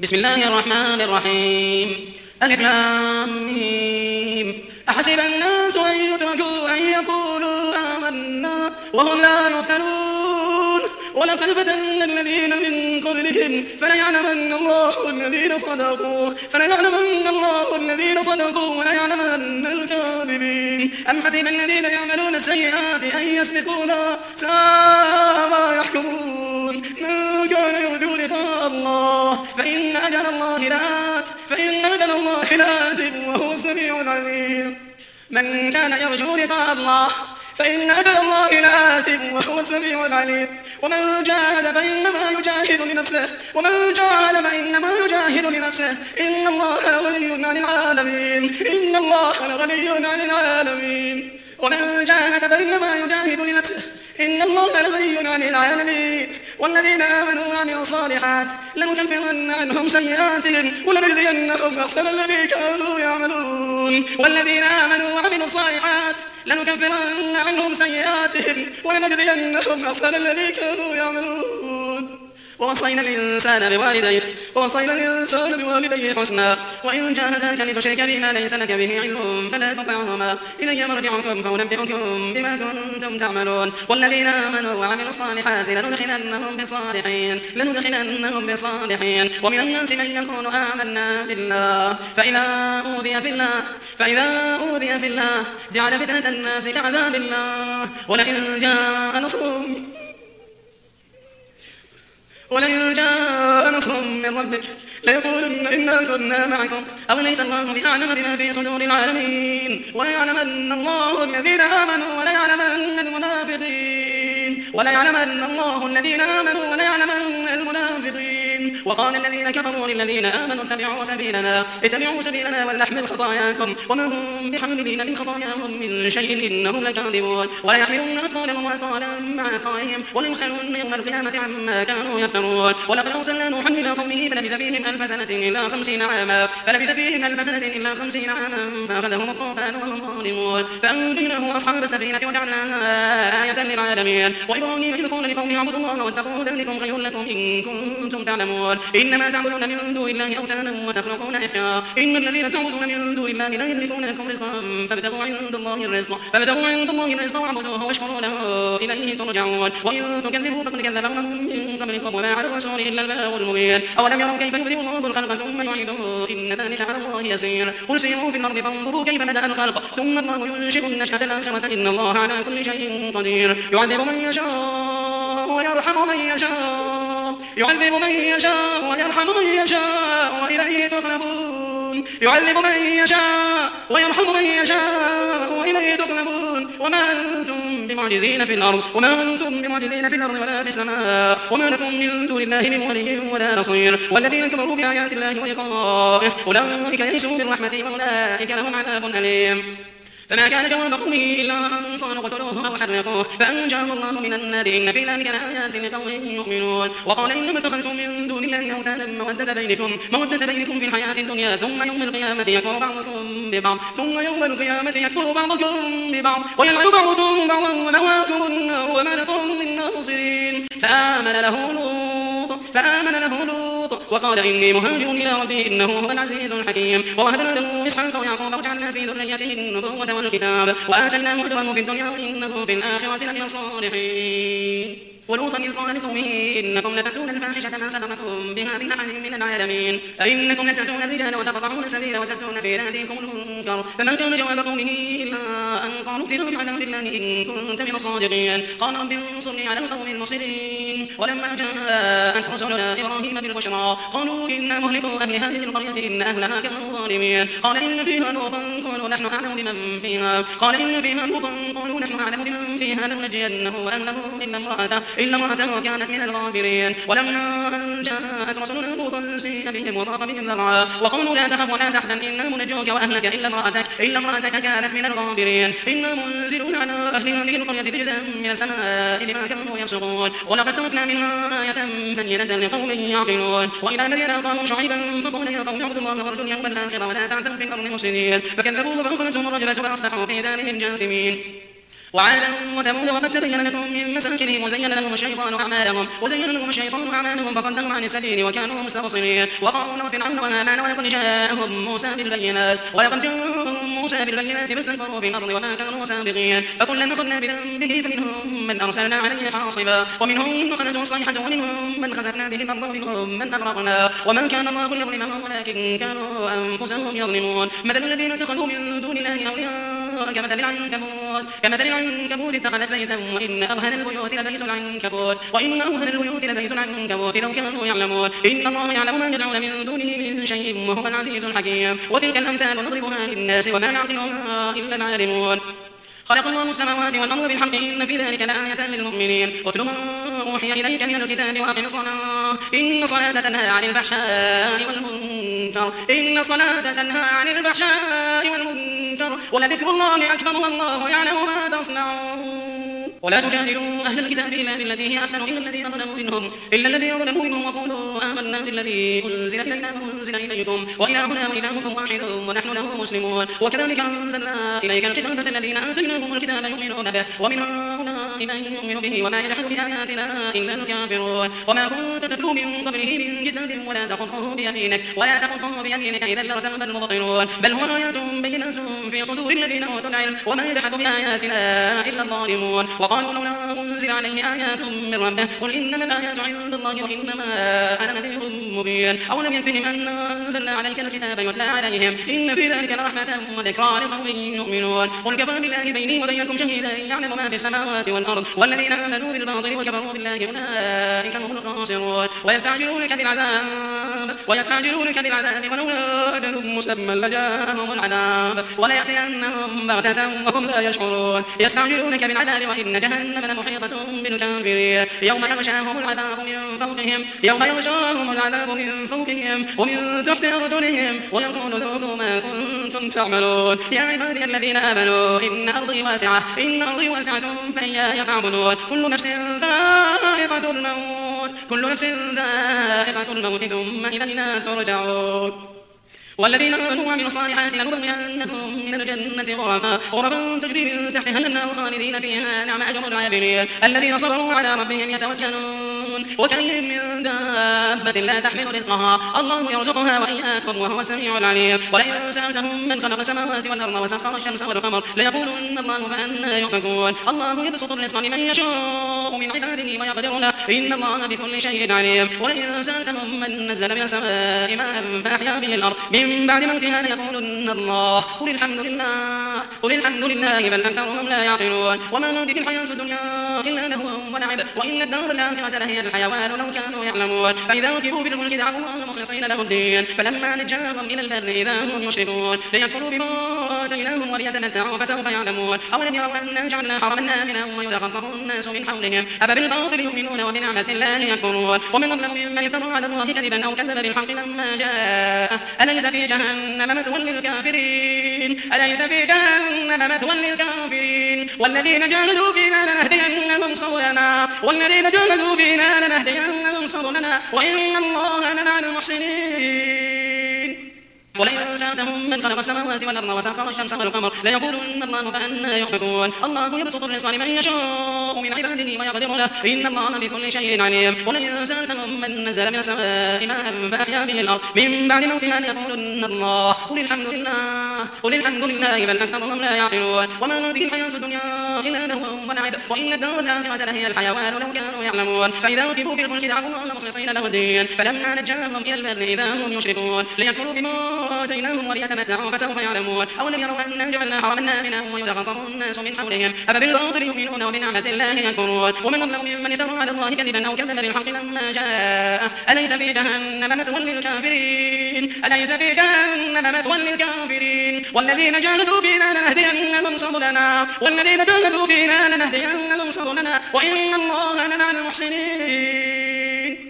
بسم الله الرحمن الرحيم. ألف لام ميم. أحسب الناس أن يتركوا أن يقولوا آمنا وهم لا يفتنون ولقد فتنا الذين من قبلهم فليعلمن الله الذين صدقوا وليعلمن الكاذبين. أم حسب الذين يعملون السيئات أن يسبقونا ساء ما يحكمون. من كان يرجو لقاء الله فإن أجل الله لآت وهو السميع العليم. من كان يرجو لقاء الله فإن أجل الله لآت وهو السميع العليم. ومن جاهد فإنما يجاهد لنفسه إن الله لغني عن العالمين. ومن جاهد فإنما يجاهد لنفسه إن الله لغني عن العالمين. والذين آمنوا وعملوا الصالحات لنكفرن عنهم سيئاتهم ولنجزينهم أحسن الذي كانوا يعملون. والذين آمنوا وعملوا الصالحات لنكفرن عنهم سيئاتهم ولنجزينهم أحسن الذي كانوا يعملون. ووصينا الإنسان بوالديه حسنا وإن جاهداك لتشرك بما ليس لك به علم فلا تطعهما إلي مرجعكم فأنبئكم بما كنتم تعملون. والذين آمنوا وعملوا الصالحات لندخلنهم بصالحين. ومن الناس من يقول آمنا بالله فإذا أوذي في الله جعل فتنة الناس كعذاب الله. ولئن جاء نصر من ربك ليقولن إنا كنا معكم أوليس الله بأعلم بما في صدور العالمين. وليعلمن الله الذين آمنوا وليعلمن المنافقين. وقال الذين كفروا للذين آمنوا اتبعوا سبيلنا ولنحمل خطاياكم وما هم بحاملين من خطاياهم من شيء إنهم لكاذبون. ويحملون أثقالهم وأثقالا مع أثقالهم وليسألون يوم القيامة عما كانوا يفترون. ولقد أرسلنا نوحا إلى قومه فلبث فيهم ألف سنة إلا 50 عاما فأخذهم الطوفان وهم ظالمون فأنجيناه أصحاب السفينة وجعلناها آية للعالمين. وإبراهيم إذ قال لقومه اعبدوا الله واتقوه ذلكم خير لكم إن كنتم تعلمون. إنما تعبدون من دون الله أوثانا وتخلقون إفكا إن الذين تعبدون من دون الله لا يملكون لكم رزقا فابتغوا عند الله الرزق واعبدوه واشكروا له إليه ترجعون. وإن تكذبوا فقد كذب أمم من قبلكم وما على الرسول إلا البلاغ المبين. أولم يروا كيف يبدئ الله الخلق ثم يعيده إن ذلك على الله يسير. قل سيروا في الأرض فانظروا كيف بدأ الخلق ثم الله ينشئ النشأة الآخرة إن الله على كل شيء قدير. يعذب من يشاء ويرحم من يشاء وإليه تقلبون. وما أنتم بمعجزين في الأرض ولا في السماء وما لكم من دون الله من ولي ولا نصير. والذين كفروا بآيات الله ولقائه أولئك يئسوا من رحمتي وأولئك لهم عذاب أليم. فما كان جواب قومه إلا أن قالوا اقتلوه أو حرقوه فأنجاه الله من النار إن في ذلك لآيات لقوم يؤمنون. وقال إنما اتخذتم من دون الله أوثانا مودة بينكم في الحياة الدنيا ثم يوم القيامة يكفر بعضكم ببعض ويلعن بعضكم بعضا ومأواكم النار وما لكم من ناصرين. فآمن له لوط وقال إني مهاجر إلى ربي إنه هو العزيز الحكيم. ووهبنا له إسحاق ويعقوب وجعلنا في ذريته النبوة والكتاب وآتيناه أجره في الدنيا وإنه في الآخرة لمن الصالحين. ولوطا إذ قال لقومه إنكم لتأتون الفاحشة ما سبقكم بها من أحد من العالمين أئنكم لتأتون الرجال وتقطعون السبيل وتأتون في ناديكم المنكر. فما كان جواب قومه إلا أن قالوا ائتنا بعذاب الله إن كنت من الصادقين. قال رب انصرني على القوم المفسدين. ولما جاءت رسلنا إبراهيم بالبشرى قالوا إنا مهلكوا أهل هذه القرية إن أهلها كانوا ظالمين. قال إن فيها لوطا قالوا نحن أعلم بمن فيها لننجينه وأهله إلا امرأته كانت من الغابرين. ولما أن جاءت رسلنا لوطا سيء بهم وضاق بهم ذرعا وقالوا لا تخف ولا تحزن إنا منجوك وأهلك إلا امرأتك كانت من الغابرين. إنا منزلون على أهل هذه القرية رجزا من السماء بما كانوا يفسقون. ولقد تركنا منها آية بينة لقوم يعقلون. وإلى مدين أخاهم شعيبا فقال يا قوم اعبدوا الله وارجوا اليوم الآخر ولا تعثوا في الأرض مفسدين. فكذبوه فأخذتهم الرجفة فأصبحوا في دارهم جاثمين. وعادا وثمود وقد تبين لكم من مساكنهم وزين لهم الشيطان أعمالهم فصدهم عن السبيل وكانوا مستبصرين. وقارون وفرعون وهامان ولقد جاءهم موسى بالبينات فاستكبروا في الأرض وما كانوا سابقين. فكلا أخذنا بذنبه فمنهم من أرسلنا عليه حاصبا ومنهم من أخذته الصيحة ومنهم من خسفنا به الأرض ومنهم من أغرقنا وما كان الله ليظلمهم ولكن كانوا أنفسهم يظلمون. مثل الذين اتخذوا من دون الله أولياء كمثل العنكبوت اتخذت بيتا وإن أوهن البيوت لبيت العنكبوت لو كانوا يعلمون. إن الله يعلم ما يدعون من دونه من شيء وهو العزيز الحكيم. وتلك الأمثال نضربها للناس وما يعقلها إلا العالمون. خلق الله السماوات والأرض بالحق إن في ذلك لآية للمؤمنين. واتل ما أوحي إليك من الكتاب وأقم الصلاة إن الصلاة تنهى عن الفحشاء والمنكر ولذكر الله أكبر والله يعلم ما تصنعون. ولا تجادلوا أهل الكتاب إلا بالتي هي أحسن إلا الذين ظلموا منهم وقولوا آمنا بالذي أنزل إلينا وأنزل إليكم وإلهنا وإلهكم واحد ونحن له مسلمون. وكذلك أنزلنا إليك الكتاب الذين آتيناهم الكتاب يؤمنون به ومن هؤلاء من يؤمن به وما يجحد بآياتنا إلا الكافرون. وما كنت تتلو من قبله من كتاب ولا تخطه بيمينك إذا لارتاب المبطلون. بل هو آيات بينات في صدور الذين أوتوا العلم وما يجحد بآياتنا إلا الظالمون. وقالوا لولا أنزل عليه آيات من ربه قل إنما الآيات عند الله وإنما أنا نذير مبين. أولم يكفهم أن أنزلنا عليك الكتاب يتلى عليهم إن في ذلك لرحمة وذكرى لقوم يؤمنون. قل كفى بالله بيني وبينكم شهيدا يعلم ما في السماوات والأرض والذين آمنوا بالباطل وكفروا بالله أولئك هم الخاسرون. ويستعجلونك بالعذاب ولولا أجل مسمى لجاءهم العذاب وليأتينهم بغتة وهم لا يشعرون. يستعجلونك بالعذاب وإن جهنم لمحيطة بالكافرين. يوم يغشاهم العذاب من فوقهم ومن تحت أرجلهم ويقول ذوقوا ما كنتم تعملون. يا عبادي الذين آمنوا إن أرضي واسعة فإياي فاعبدون. كل نفس ذائقة الموت ثم إلينا ترجعون. والذين آمنوا وعملوا الصالحات لنبوئنهم من الجنة غرفا تجري من تحتها الأنهار خالدين فيها نعم أجر العاملين الذين صبروا على ربهم يتوكلون. وكأين من دابة لا تحمل رزقها الله يرزقها وإياكم وهو السميع العليم. ولئن سألتهم من خلق السماوات والأرض وسخر الشمس والقمر ليقولن الله فأنى يؤفكون. الله يبسط الرزق لمن يشاء من عباده ويقدر له إن الله بكل شيء عليم. ولئن سألتهم من نزل من السماء ماء فأحيا به الأرض من بعد موتها ليقولن الله قل الحمد لله بل أكثرهم لا يعقلون. وما هذه الحياة الدنيا إلا لهو ولعب وإن الدار الآخرة لهي الحيوان لو كانوا يعلمون. فإذا ركبوا في الفلك دعوا الله مخلصين له الدين فلما نجاهم إلى البر إذا هم يشركون ليكفروا بما آتيناهم وليتمتعوا فسوف يعلمون. أولم يروا أنا جعلنا حرما آمنا ويتخطف الناس من حولهم أفبالباطل يؤمنون وبنعمة الله يكفرون. ومن أظلم ممن يفترى على الله كذبا أو كذب بالحق لما جاءه أليس في جهنم مثوى للكافرين والذين جاهدوا فينا لنهدينهم سبلنا وإن الله لمع المحسنين. ولئن سألتهم من خلق السماوات والأرض وسخر الشمس والقمر ليقولن الله فأنى يؤفكون. الله يبسط الرزق لمن يشاء من عباده ويقدر له إن الله بكل شيء عليم. ولئن سألتهم من نزل من السماء ماء فأحيا به الأرض من بعد موتها ليقولن الله قل الحمد لله بل أكثرهم لا يعقلون. وما هذه الحياة الدنيا إلا لهو ولعب وإن الدار الآخرة لهي الحيوان لو كانوا يعلمون. فإذا ركبوا في الفلك دعوا الله مخلصين له الدين فلما نجاهم إلى البر إذا هم يشركون ليكفروا بما آتيناهم وليتمتعوا فسوف يعلمون. أولم يروا أنا جعلنا حرما آمنا ويتخطف الناس من حولهم أفبالباطل يؤمنون وبنعمة الله يكفرون. ومن أظلم ممن افترى على الله كذبا أو كذب بالحق لما جاءه أليس في جهنم مثوى للكافرين والذين جاهدوا فينا لنهدينهم سبلنا وإن الله لمع المحسنين.